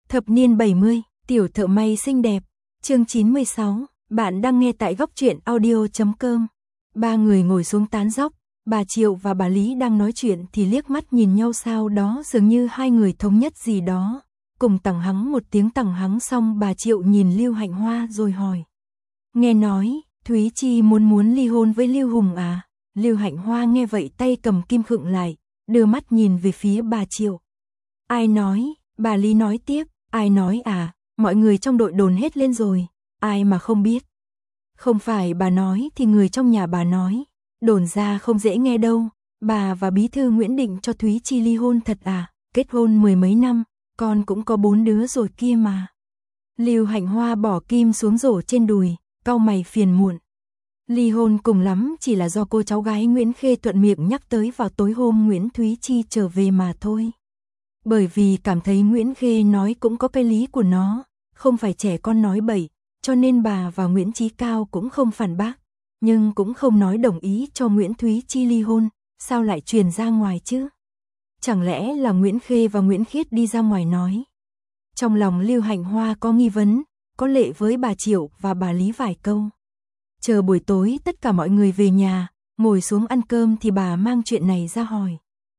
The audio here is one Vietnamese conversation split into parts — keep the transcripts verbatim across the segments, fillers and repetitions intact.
Thập niên bảy mươi, tiểu thợ may xinh đẹp, chương chín mươi sáu, bạn đang nghe tại góc truyện audio chấm com. Ba người ngồi xuống tán dóc, bà Triệu và bà Lý đang nói chuyện thì liếc mắt nhìn nhau, sau đó dường như hai người thống nhất gì đó. Cùng tằng hắng một tiếng tằng hắng xong, bà Triệu nhìn Lưu Hạnh Hoa rồi hỏi. Nghe nói, Thúy Chi muốn muốn ly hôn với Lưu Hùng à? Lưu Hạnh Hoa nghe vậy tay cầm kim khựng lại, đưa mắt nhìn về phía bà Triệu. Ai nói? Bà Lý nói tiếp. Ai nói à? Mọi người trong đội đồn hết lên rồi, ai mà không biết. Không phải bà nói thì người trong nhà bà nói. Đồn ra không dễ nghe đâu. Bà và bí thư Nguyễn định cho Thúy Chi ly hôn thật à? Kết hôn mười mấy năm, con cũng có bốn đứa rồi kia mà. Lưu Hạnh Hoa bỏ kim xuống rổ trên đùi, cau mày phiền muộn. Ly hôn cùng lắm chỉ là do cô cháu gái Nguyễn Khê thuận miệng nhắc tới vào tối hôm Nguyễn Thúy Chi trở về mà thôi. Bởi vì cảm thấy Nguyễn Khê nói cũng có cái lý của nó, không phải trẻ con nói bậy, cho nên bà và Nguyễn Chí Cao cũng không phản bác, nhưng cũng không nói đồng ý cho Nguyễn Thúy Chi ly hôn, sao lại truyền ra ngoài chứ? Chẳng lẽ là Nguyễn Khê và Nguyễn Khiết đi ra ngoài nói? Trong lòng Lưu Hạnh Hoa có nghi vấn, có lệ với bà Triệu và bà Lý vài câu. Chờ buổi tối tất cả mọi người về nhà, ngồi xuống ăn cơm thì bà mang chuyện này ra hỏi.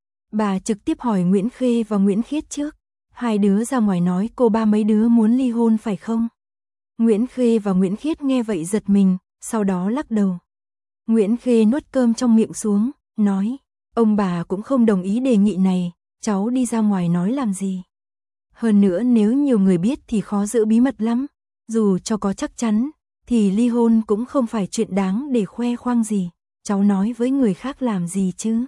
Bà trực tiếp hỏi Nguyễn Khê và Nguyễn Khiết trước. Hai đứa ra ngoài nói cô ba mấy đứa muốn ly hôn phải không? Nguyễn Khê và Nguyễn Khiết nghe vậy giật mình, sau đó lắc đầu. Nguyễn Khê nuốt cơm trong miệng xuống, nói, ông bà cũng không đồng ý đề nghị này, cháu đi ra ngoài nói làm gì. Hơn nữa nếu nhiều người biết thì khó giữ bí mật lắm, dù cho có chắc chắn, thì ly hôn cũng không phải chuyện đáng để khoe khoang gì, cháu nói với người khác làm gì chứ.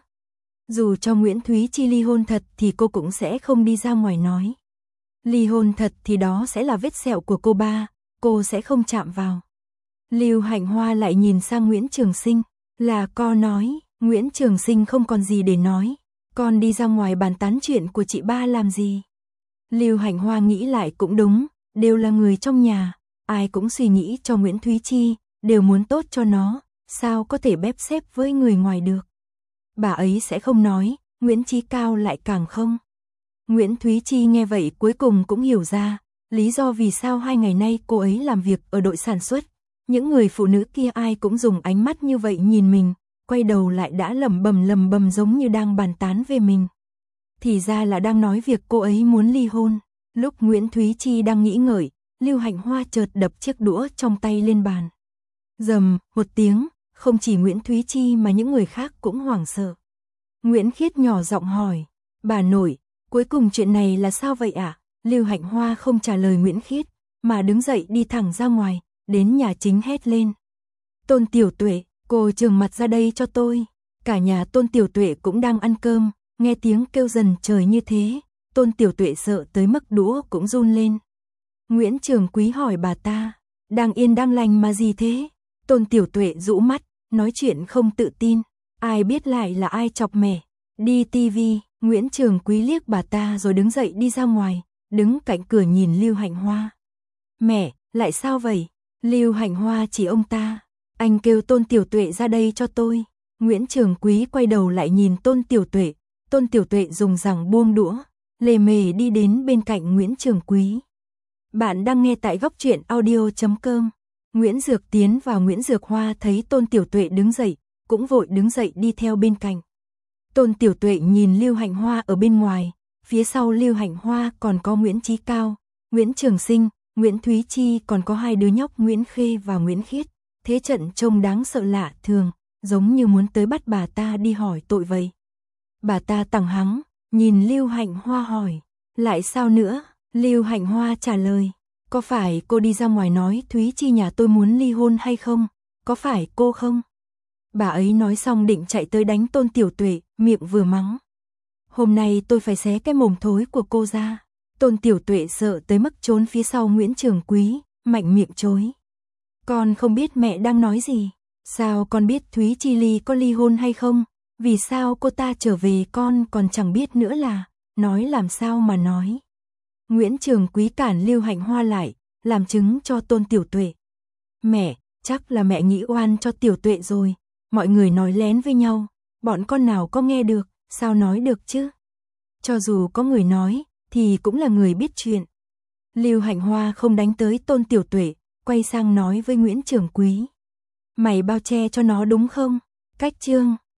Dù cho Nguyễn Thúy Chi ly hôn thật thì cô cũng sẽ không đi ra ngoài nói. Ly hôn thật thì đó sẽ là vết sẹo của cô ba, cô sẽ không chạm vào. Lưu Hạnh Hoa lại nhìn sang Nguyễn Trường Sinh, là con nói, Nguyễn Trường Sinh không còn gì để nói, con đi ra ngoài bàn tán chuyện của chị ba làm gì. Lưu Hạnh Hoa nghĩ lại cũng đúng, đều là người trong nhà, ai cũng suy nghĩ cho Nguyễn Thúy Chi, đều muốn tốt cho nó, sao có thể bép xép với người ngoài được. Bà ấy sẽ không nói, Nguyễn Chí Cao lại càng không. Nguyễn Thúy Chi nghe vậy cuối cùng cũng hiểu ra, lý do vì sao hai ngày nay cô ấy làm việc ở đội sản xuất. Những người phụ nữ kia ai cũng dùng ánh mắt như vậy nhìn mình, quay đầu lại đã lẩm bẩm lẩm bẩm giống như đang bàn tán về mình. Thì ra là đang nói việc cô ấy muốn ly hôn. Lúc Nguyễn Thúy Chi đang nghĩ ngợi, Lưu Hạnh Hoa chợt đập chiếc đũa trong tay lên bàn. Rầm, một tiếng. Không chỉ Nguyễn Thúy Chi mà những người khác cũng hoảng sợ. Nguyễn Khiết nhỏ giọng hỏi, bà nội, cuối cùng chuyện này là sao vậy ạ? À? Lưu Hạnh Hoa không trả lời Nguyễn Khiết, mà đứng dậy đi thẳng ra ngoài, đến nhà chính hét lên. Tôn Tiểu Tuệ, cô trừng mặt ra đây cho tôi. Cả nhà Tôn Tiểu Tuệ cũng đang ăn cơm, nghe tiếng kêu dần trời như thế, Tôn Tiểu Tuệ sợ tới mức đũa cũng run lên. Nguyễn Trường Quý hỏi bà ta, đang yên đang lành mà gì thế? Tôn Tiểu Tuệ rũ mắt, nói chuyện không tự tin, ai biết lại là ai chọc mẹ. Đi tivi, Nguyễn Trường Quý liếc bà ta rồi đứng dậy đi ra ngoài, đứng cạnh cửa nhìn Lưu Hạnh Hoa. Mẹ, lại sao vậy? Lưu Hạnh Hoa chỉ ông ta, anh kêu Tôn Tiểu Tuệ ra đây cho tôi. Nguyễn Trường Quý quay đầu lại nhìn Tôn Tiểu Tuệ, Tôn Tiểu Tuệ dùng rằng buông đũa, lề mề đi đến bên cạnh Nguyễn Trường Quý. Bạn đang nghe tại góc truyện audio chấm com. Nguyễn Dược Tiến và Nguyễn Dược Hoa thấy Tôn Tiểu Tuệ đứng dậy, cũng vội đứng dậy đi theo bên cạnh. Tôn Tiểu Tuệ nhìn Lưu Hạnh Hoa ở bên ngoài, phía sau Lưu Hạnh Hoa còn có Nguyễn Chí Cao, Nguyễn Trường Sinh, Nguyễn Thúy Chi, còn có hai đứa nhóc Nguyễn Khê và Nguyễn Khiết. Thế trận trông đáng sợ lạ thường, giống như muốn tới bắt bà ta đi hỏi tội vậy. Bà ta tằng hắng, nhìn Lưu Hạnh Hoa hỏi, lại sao nữa? Lưu Hạnh Hoa trả lời, có phải cô đi ra ngoài nói Thúy Chi nhà tôi muốn ly hôn hay không? Có phải cô không? Bà ấy nói xong định chạy tới đánh Tôn Tiểu Tuệ, miệng vừa mắng. Hôm nay tôi phải xé cái mồm thối của cô ra. Tôn Tiểu Tuệ sợ tới mức trốn phía sau Nguyễn Trường Quý, mạnh miệng chối. Con không biết mẹ đang nói gì. Sao con biết Thúy Chi ly có ly hôn hay không? Vì sao cô ta trở về con còn chẳng biết nữa là, nói làm sao mà nói. Nguyễn Trường Quý cản Lưu Hạnh Hoa lại, làm chứng cho Tôn Tiểu Tuệ. Mẹ, chắc là mẹ nghĩ oan cho Tiểu Tuệ rồi. Mọi người nói lén với nhau, bọn con nào có nghe được, sao nói được chứ? Cho dù có người nói, thì cũng là người biết chuyện. Lưu Hạnh Hoa không đánh tới Tôn Tiểu Tuệ, quay sang nói với Nguyễn Trưởng Quý. Mày bao che cho nó đúng không? Cách Trương.